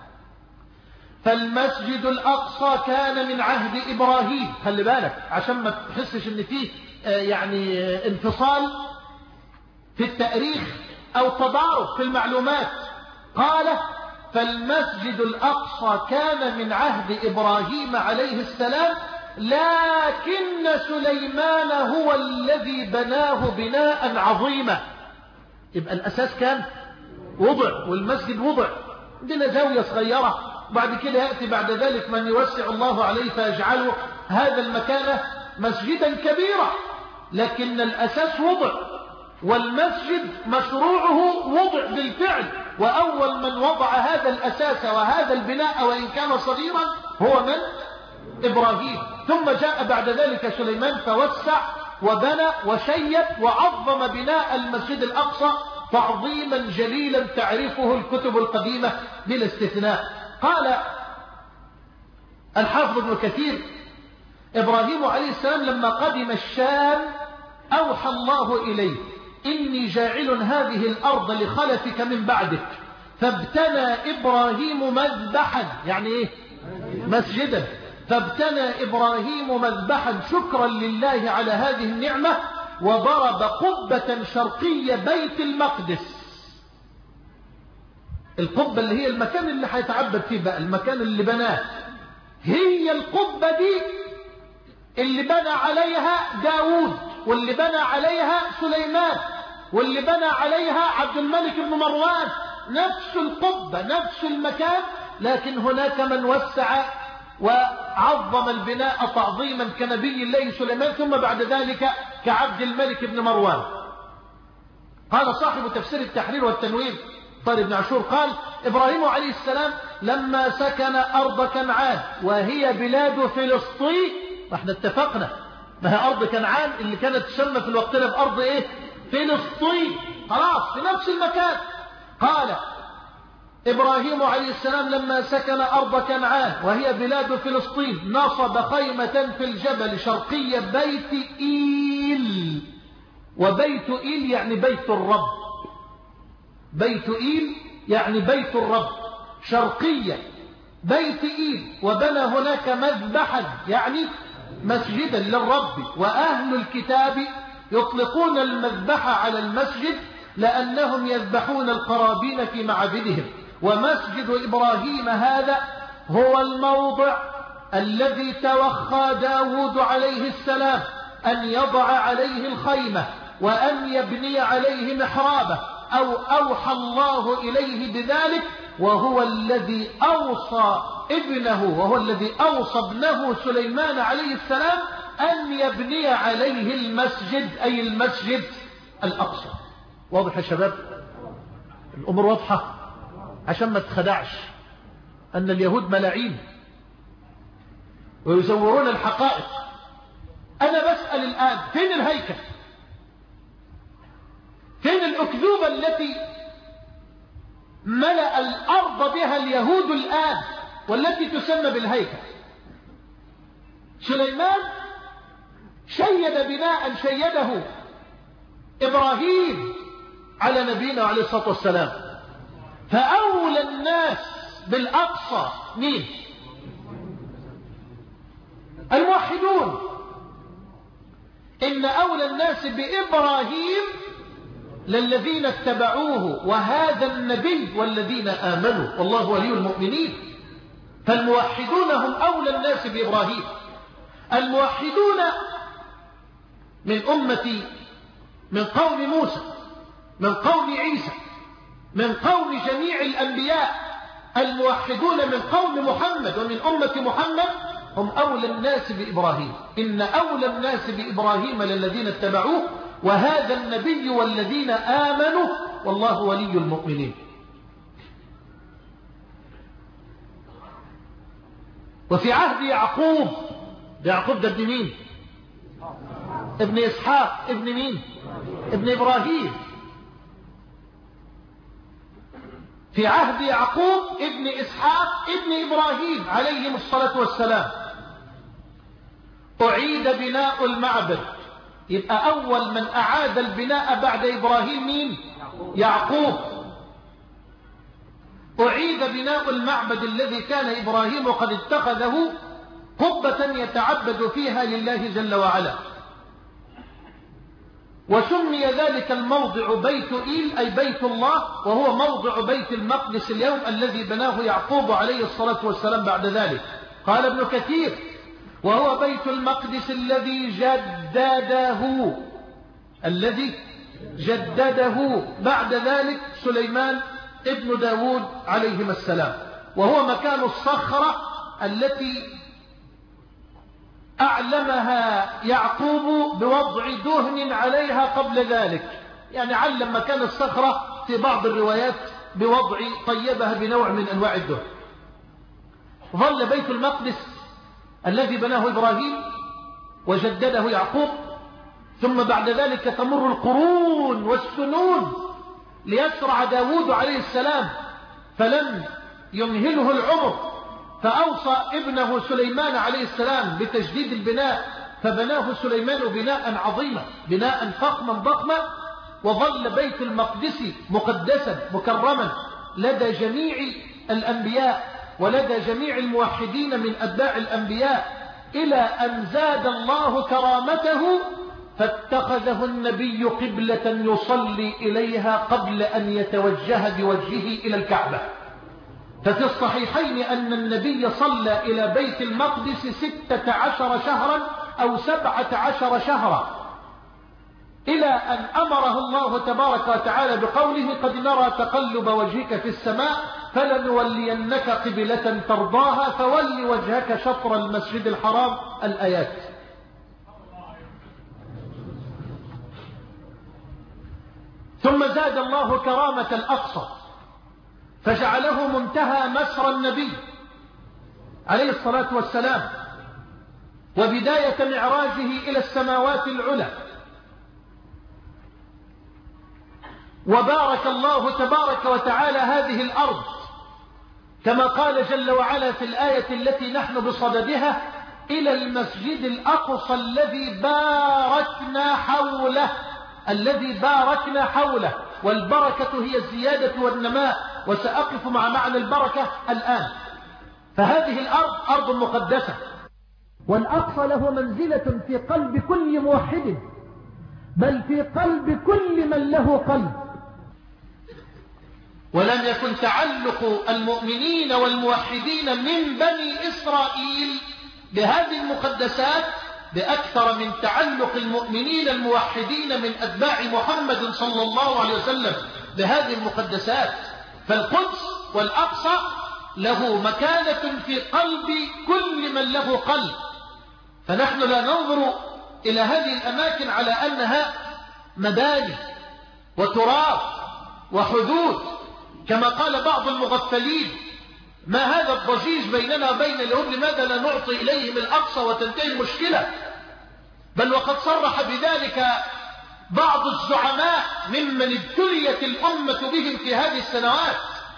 فالمسجد الأقصى كان من عهد إبراهيم. خلي بالك عشان ما تحسش ان فيه يعني انفصال في التاريخ أو تضارب في المعلومات. قال: فالمسجد الأقصى كان من عهد إبراهيم عليه السلام، لكن سليمان هو الذي بناه بناء عظيما. يبقى الأساس كان وضع، والمسجد وضع عندنا زاوية صغيرة، بعد كده يأتي بعد ذلك من يوسع الله عليه فيجعله هذا المكان مسجدا كبيرا، لكن الأساس وضع، والمسجد مشروعه وضع بالفعل، وأول من وضع هذا الأساس وهذا البناء وإن كان صغيرا هو من؟ إبراهيم. ثم جاء بعد ذلك سليمان فوسع وبنى وشيد وعظم بناء المسجد الأقصى تعظيما جليلا تعرفه الكتب القديمة بلا استثناء. قال الحافظ ابن كثير: إبراهيم عليه السلام لما قدم الشام أوحى الله إليه: إني جاعل هذه الأرض لخلفك من بعدك، فابتنى إبراهيم مذبحا، يعني إيه؟ مسجدا. فابتنى إبراهيم مذبحا شكرا لله على هذه النعمة، وضرب قبة شرقية بيت المقدس. القبة اللي هي المكان اللي هيتعبد فيه بقى، المكان اللي بناه، هي القبة دي اللي بنى عليها داود، واللي بنى عليها سليمان، واللي بنى عليها عبد الملك بن مروان. نفس القبة نفس المكان، لكن هناك من وسع وعظم البناء تعظيما كنبي الله سليمان، ثم بعد ذلك كعبد الملك بن مروان. قال صاحب تفسير التحرير والتنوير طارق بن عاشور قال: إبراهيم عليه السلام لما سكن أرض كنعان وهي بلاد فلسطين، احنا اتفقنا ما هي أرض كنعان اللي كانت تسمى في الوقت ده بأرض إيه؟ فلسطين، خلاص في نفس المكان. قال إبراهيم عليه السلام لما سكن أرض كنعان وهي بلاد فلسطين نصب خيمة في الجبل شرقية بيت إيل. وبيت إيل يعني بيت الرب، بيت إيل يعني بيت الرب، شرقية بيت إيل، وبنى هناك مذبحا يعني مسجدا للرب. وأهل الكتاب يطلقون المذبح على المسجد لأنهم يذبحون القرابين في معابدهم. ومسجد إبراهيم هذا هو الموضع الذي توخى داود عليه السلام أن يضع عليه الخيمة وأن يبني عليه محرابه، أو أوحى الله إليه بذلك، وهو الذي أوصى ابنه وهو الذي أوصى ابنه سليمان عليه السلام أن يبني عليه المسجد، أي المسجد الأقصى. واضح يا شباب؟ الأمور واضحة عشان ما تخدعش أن اليهود ملاعين ويزورون الحقائق. أنا بسأل الآن: فين الهيكل؟ فين الأكذوبة التي ملأ الأرض بها اليهود الآن والتي تسمى بالهيكل؟ سليمان شيد بناء شيده إبراهيم على نبينا عليه الصلاة والسلام، فأولى الناس بالأقصى مين؟ الموحدون. إن أولى الناس بإبراهيم للذين اتبعوه وهذا النبي والذين آمنوا والله ولي المؤمنين. فالموحدون هم أولى الناس بإبراهيم. الموحدون من أمة من قوم موسى، من قوم عيسى، من قوم جميع الأنبياء. الموحدون من قوم محمد ومن أمة محمد هم أولى الناس بإبراهيم. إن أولى الناس بإبراهيم للذين اتبعوه وهذا النبي والذين آمنوا والله ولي المؤمنين. وفي عهد يعقوب، يعقوب ده ابن مين؟ ابن إسحاق، ابن مين؟ ابن إبراهيم. في عهد يعقوب ابن إسحاق ابن إبراهيم عليهم الصلاة والسلام أعيد بناء المعبد. يبقى أول من أعاد البناء بعد إبراهيم مين؟ يعقوب. أعيد بناء المعبد الذي كان إبراهيم قد اتخذه قبة يتعبد فيها لله جل وعلا، وسمي ذلك الموضع بيت إيل أي بيت الله، وهو موضع بيت المقدس اليوم الذي بناه يعقوب عليه الصلاة والسلام بعد ذلك. قال ابن كثير: وهو بيت المقدس الذي جدده الذي جدده بعد ذلك سليمان ابن داود عليهما السلام، وهو مكان الصخرة التي أعلمها يعقوب بوضع دهن عليها قبل ذلك، يعني علم مكان الصخرة في بعض الروايات بوضع طيبها بنوع من أنواع الدهن. ظل بيت المقدس الذي بناه إبراهيم وجدده يعقوب، ثم بعد ذلك تمر القرون والسنون ليشرع داود عليه السلام، فلم يمهله العمر، فأوصى ابنه سليمان عليه السلام بتجديد البناء، فبناه سليمان بناء عظيما، بناء فخما ضخما، وظل بيت المقدس مقدسا مكرما لدى جميع الأنبياء ولدى جميع الموحدين من أتباع الأنبياء، إلى أن زاد الله كرامته فاتخذه النبي قبلة يصلي إليها قبل أن يتوجه بوجهه إلى الكعبة. ففي الصحيحين أن النبي صلى إلى بيت المقدس ستة عشر شهرا أو سبعة عشر شهرا، إلى أن أمره الله تبارك وتعالى بقوله: قد نرى تقلب وجهك في السماء فلنولينك قبلة ترضاها فول وجهك شطر المسجد الحرام. الآيات. ثم زاد الله كرامة الأقصى فجعله منتهى مسرى النبي عليه الصلاة والسلام وبداية معراجه إلى السماوات العلى. وبارك الله تبارك وتعالى هذه الأرض كما قال جل وعلا في الآية التي نحن بصددها: إلى المسجد الأقصى الذي باركنا حوله، الذي باركنا حوله، والبركة هي الزيادة والنماء، وسأقف مع معنى البركة الآن. فهذه الأرض أرض مقدسة، والأقصى له منزلة في قلب كل موحد، بل في قلب كل من له قلب. ولم يكن تعلق المؤمنين والموحدين من بني إسرائيل بهذه المقدسات بأكثر من تعلق المؤمنين الموحدين من أتباع محمد صلى الله عليه وسلم بهذه المقدسات. فالقدس والأقصى له مكانة في قلب كل من له قلب، فنحن لا ننظر إلى هذه الأماكن على أنها مباني وتراث وحدود كما قال بعض المغفلين: ما هذا الضجيج بيننا وبين اليهود، لماذا لا نعطي إليهم الأقصى وتنتهي المشكلة؟ بل وقد صرح بذلك بعض الزعماء ممن ابتليت الأمة بهم في هذه السنوات.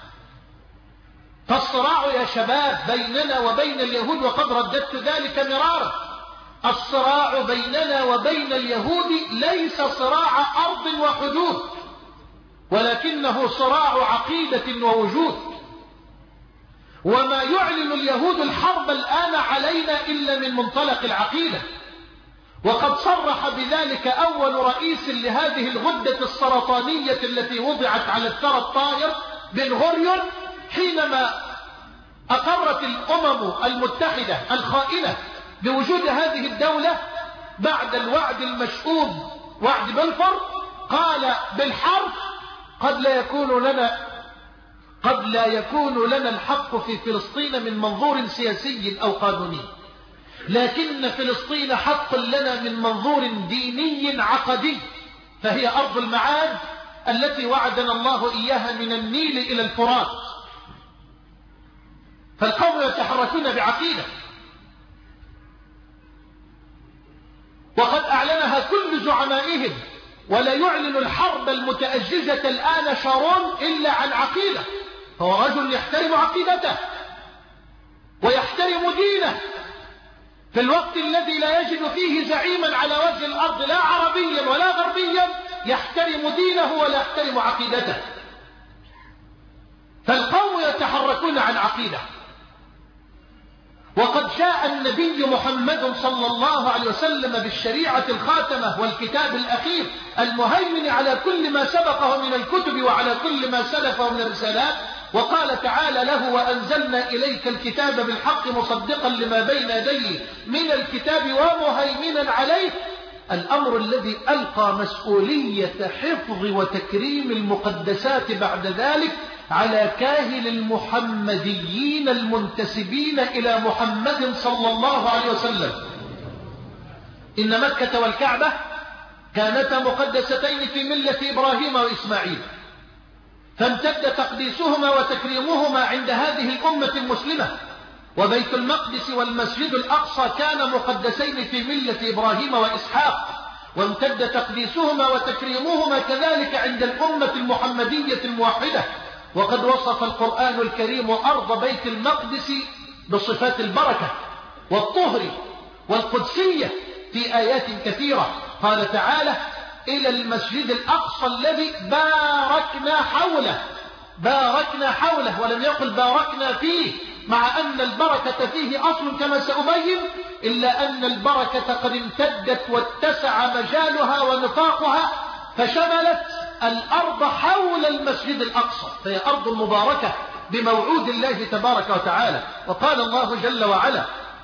فالصراع يا شباب بيننا وبين اليهود، وقد رددت ذلك مرارا، الصراع بيننا وبين اليهود ليس صراع أرض وحدود، ولكنه صراع عقيدة ووجود. وما يعلن اليهود الحرب الآن علينا إلا من منطلق العقيدة، وقد صرح بذلك أول رئيس لهذه الغدة السرطانية التي وضعت على الثرى الطاهر بن غوريون حينما أقرت الأمم المتحدة الخائنة بوجود هذه الدولة بعد الوعد المشؤوم وعد بلفور، قال بالحرف: قد لا يكون لنا قد لا يكون لنا الحق في فلسطين من منظور سياسي أو قانوني، لكن فلسطين حق لنا من منظور ديني عقدي، فهي أرض المعاد التي وعدنا الله إياها من النيل إلى الفرات. فالقوم يتحركون بعقيدة، وقد أعلنها كل زعمائهم، ولا يعلن الحرب المتأججة الآن شارون إلا عن عقيدة. هو رجل يحترم عقيدته ويحترم دينه في الوقت الذي لا يجد فيه زعيما على وجه الأرض لا عربيا ولا غربيا يحترم دينه ولا يحترم عقيدته. فالقوم يتحركون عن عقيدة. وقد جاء النبي محمد صلى الله عليه وسلم بالشريعة الخاتمة والكتاب الأخير المهيمن على كل ما سبقه من الكتب وعلى كل ما سلفه من الرسالات، وقال تعالى له: وأنزلنا إليك الكتاب بالحق مصدقا لما بين يديه من الكتاب ومهيمنا عليه. الأمر الذي ألقى مسؤولية حفظ وتكريم المقدسات بعد ذلك على كاهل المحمديين المنتسبين إلى محمد صلى الله عليه وسلم. إن مكة والكعبة كانتا مقدستين في ملة إبراهيم وإسماعيل، فامتد تقديسهما وتكريمهما عند هذه الأمة المسلمة. وبيت المقدس والمسجد الأقصى كان مقدسين في ملة إبراهيم وإسحاق، وامتد تقديسهما وتكريمهما كذلك عند الأمة المحمدية الموحدة. وقد وصف القرآن الكريم أرض بيت المقدس بصفات البركة والطهر والقدسية في آيات كثيرة. قال تعالى: إلى المسجد الأقصى الذي باركنا حوله. باركنا حوله، ولم يقل باركنا فيه، مع أن البركة فيه أصل كما سأبين، إلا أن البركة قد امتدت واتسع مجالها ونطاقها فشملت الأرض حول المسجد الأقصى، فهي أرض مباركة بموعود الله تبارك وتعالى. وقال الله جل وعلا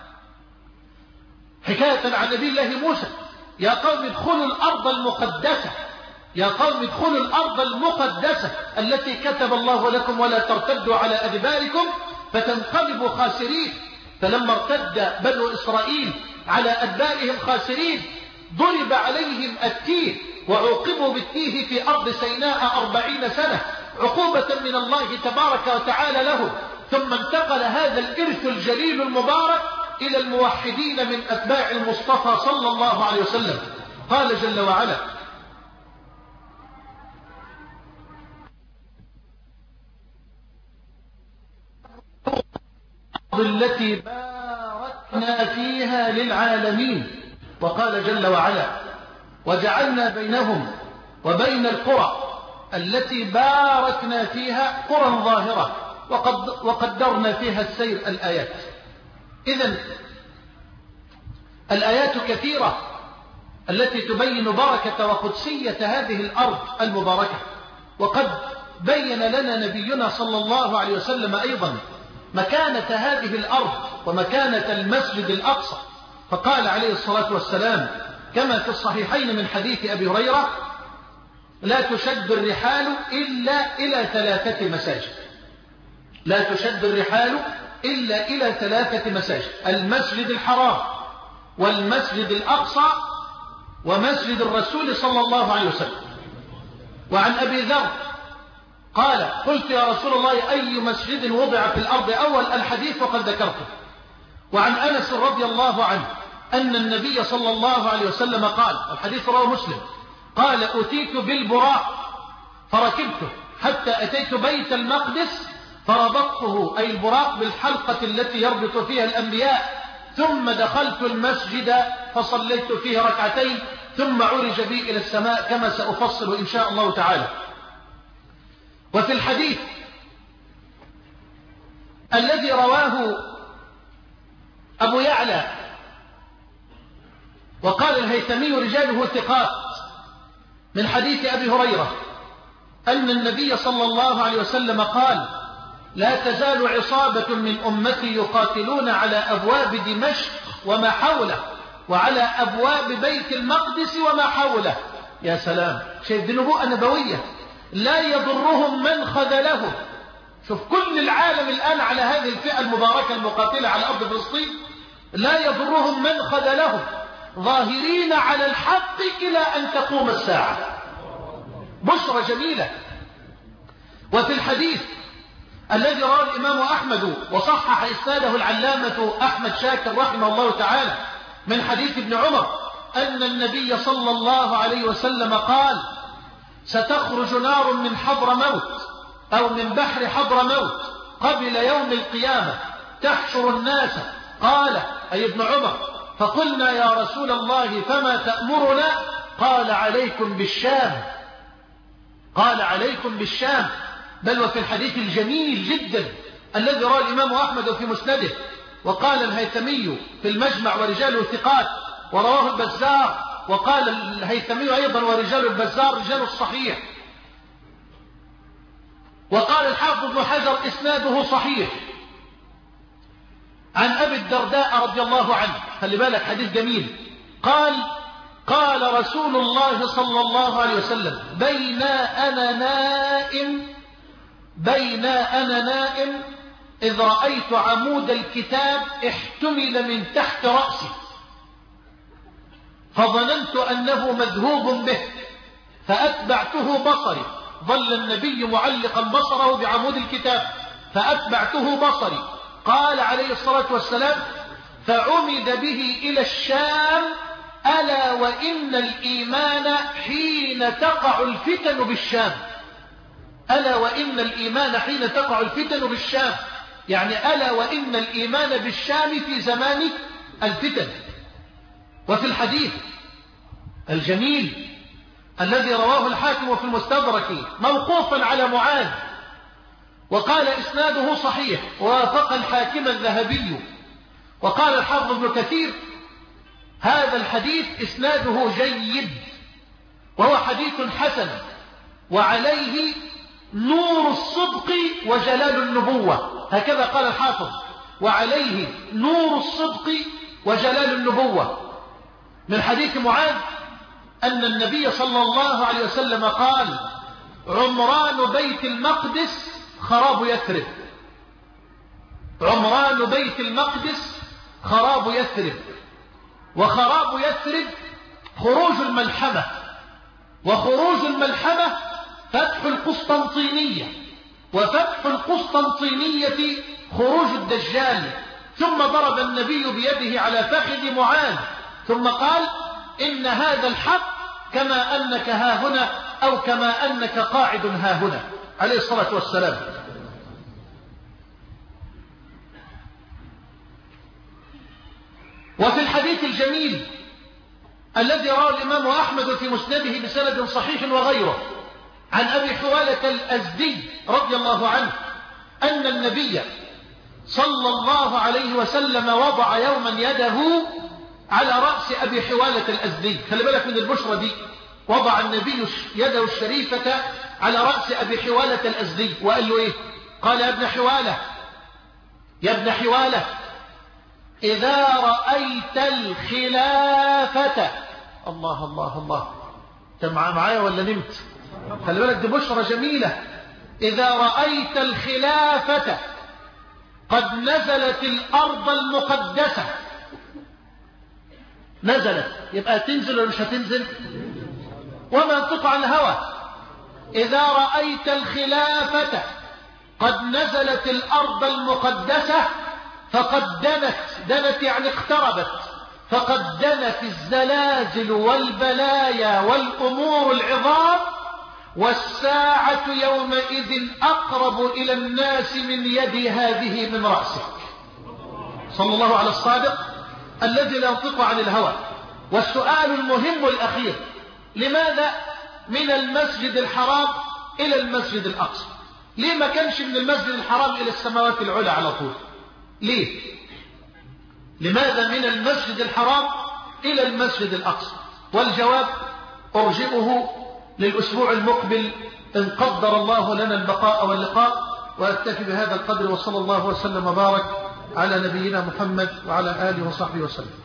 حكاية عن نبي الله موسى: يا قوم ادخلوا الأرض المقدسة، يا قوم ادخلوا الأرض المقدسة التي كتب الله لكم ولا ترتدوا على أدباركم فتنقلبوا خاسرين. فلما ارتد بنو إسرائيل على أدبارهم خاسرين ضرب عليهم التيه وعوقبوا بالتيه في أرض سيناء أربعين سنة عقوبة من الله تبارك وتعالى له. ثم انتقل هذا الإرث الجليل المبارك إلى الموحدين من أتباع المصطفى صلى الله عليه وسلم. قال جل وعلا: التي باركنا فيها للعالمين. وقال جل وعلا: وجعلنا بينهم وبين القرى التي باركنا فيها قرى ظاهرة وقد وقدرنا فيها السير. الآيات. إذن الآيات كثيرة التي تبين بركة وقدسية هذه الأرض المباركة. وقد بين لنا نبينا صلى الله عليه وسلم أيضا مكانة هذه الأرض ومكانة المسجد الأقصى، فقال عليه الصلاة والسلام كما في الصحيحين من حديث أبي هريرة: لا تشد الرحال إلا إلى ثلاثة مساجد. لا تشد الرحال إلا إلى ثلاثة مساجد: المسجد الحرام والمسجد الأقصى ومسجد الرسول صلى الله عليه وسلم. وعن أبي ذر قال: قلت يا رسول الله أي مسجد وضع في الأرض أول؟ الحديث وقد ذكرته. وعن أنس رضي الله عنه أن النبي صلى الله عليه وسلم قال، الحديث رواه مسلم، قال: أتيت بالبراق فركبته حتى أتيت بيت المقدس فربطته، أي البراق، بالحلقة التي يربط فيها الأنبياء، ثم دخلت المسجد فصليت فيه ركعتين ثم عرج بي إلى السماء، كما سأفصل إن شاء الله تعالى. وفي الحديث الذي رواه أبو يعلى وقال الهيثمي رجاله ثقات من حديث أبي هريرة أن النبي صلى الله عليه وسلم قال: لا تزال عصابة من أمتي يقاتلون على أبواب دمشق وما حوله وعلى أبواب بيت المقدس وما حوله. يا سلام، شايف دي نبوءة نبوية. لا يضرهم من خذلهم. شوف كل العالم الآن على هذه الفئة المباركة المقاتلة على أرض فلسطين، لا يضرهم من خذلهم، ظاهرين على الحق إلى أن تقوم الساعة. بشرى جميلة. وفي الحديث الذي رواه الإمام أحمد وصحح إسناده العلامة أحمد شاكر رحمه الله تعالى من حديث ابن عمر أن النبي صلى الله عليه وسلم قال ستخرج نار من حضر موت أو من بحر حضر موت قبل يوم القيامة تحشر الناس. قال أي ابن عمر فقلنا يا رسول الله فما تأمرنا؟ قال عليكم بالشام، قال عليكم بالشام. بل وفي الحديث الجميل جدا الذي رواه الإمام أحمد في مسنده وقال الهيثمي في المجمع ورجاله ثقات ورواه البزار، وقال الهيثمي أيضا ورجال البزار رجال الصحيح، وقال الحافظ ابن حجر إسناده صحيح عن أبي الدرداء رضي الله عنه. خلي بالك حديث جميل. قال قال رسول الله صلى الله عليه وسلم بين أنا نائم بين أنا نائم إذ رأيت عمود الكتاب احتمل من تحت رأسي فظننت أنه مذهوب به فأتبعته بصري. ظل النبي معلقا بصره بعمود الكتاب فأتبعته بصري. قال عليه الصلاة والسلام فعمد به إلى الشام ألا وإن الإيمان حين تقع الفتن بالشام. ألا وإن الإيمان حين تقع الفتن بالشام، يعني ألا وإن الإيمان بالشام في زمان الفتن. وفي الحديث الجميل الذي رواه الحاكم في المستدرك موقوفا على معاذ وقال إسناده صحيح ووافق الحاكم الذهبي، وقال الحافظ ابن كثير هذا الحديث إسناده جيد وهو حديث حسن وعليه نور الصدق وجلال النبوة. هكذا قال الحافظ وعليه نور الصدق وجلال النبوة. من حديث معاذ أن النبي صلى الله عليه وسلم قال عمران بيت المقدس خراب يثرب. عمران بيت المقدس خراب يثرب. وخراب يثرب خروج الملحمة، وخروج الملحمة فتح القسطنطينية، وفتح القسطنطينية خروج الدجال. ثم ضرب النبي بيده على فخذ معاذ ثم قال إن هذا الحق كما أنك ها هنا أو كما أنك قاعد ها هنا عليه الصلاة والسلام. وفي الحديث الجميل الذي رواه الإمام أحمد في مسنده بسند صحيح وغيره عن أبي حوالة الأزدي رضي الله عنه أن النبي صلى الله عليه وسلم وضع يوما يده على رأس أبي حوالة الأزدي. خلي بالك من البشرة دي. وضع النبي يده الشريفة على رأس أبي حوالة الأزدي وقال له إيه؟ قال يا ابن حوالة يا ابن حوالة إذا رأيت الخلافة. الله الله الله، أنت معايا ولا نمت؟ خلي بالك دي بشرة جميلة. إذا رأيت الخلافة قد نزلت الأرض المقدسة. نزلت يبقى تنزل ولا مش هتنزل؟ وما ينطق عن الهوى. إذا رأيت الخلافة قد نزلت الأرض المقدسة فقد دنت، دنت يعني اقتربت، فقد دنت الزلازل والبلايا والأمور العظام والساعة يومئذ أقرب إلى الناس من يد هذه من رأسك. صلى الله على الصادق الذي لا ينطق عن الهوى. والسؤال المهم الأخير لماذا من المسجد الحرام إلى المسجد الأقصى؟ ليه ما كانش من المسجد الحرام إلى السماوات العلى على طول؟ ليه؟ لماذا من المسجد الحرام إلى المسجد الأقصى؟ والجواب أرجئه للأسبوع المقبل إن قدر الله لنا البقاء واللقاء. وأكتفي بهذا القدر وصلى الله وسلم وبارك على نبينا محمد وعلى آله وصحبه وسلم.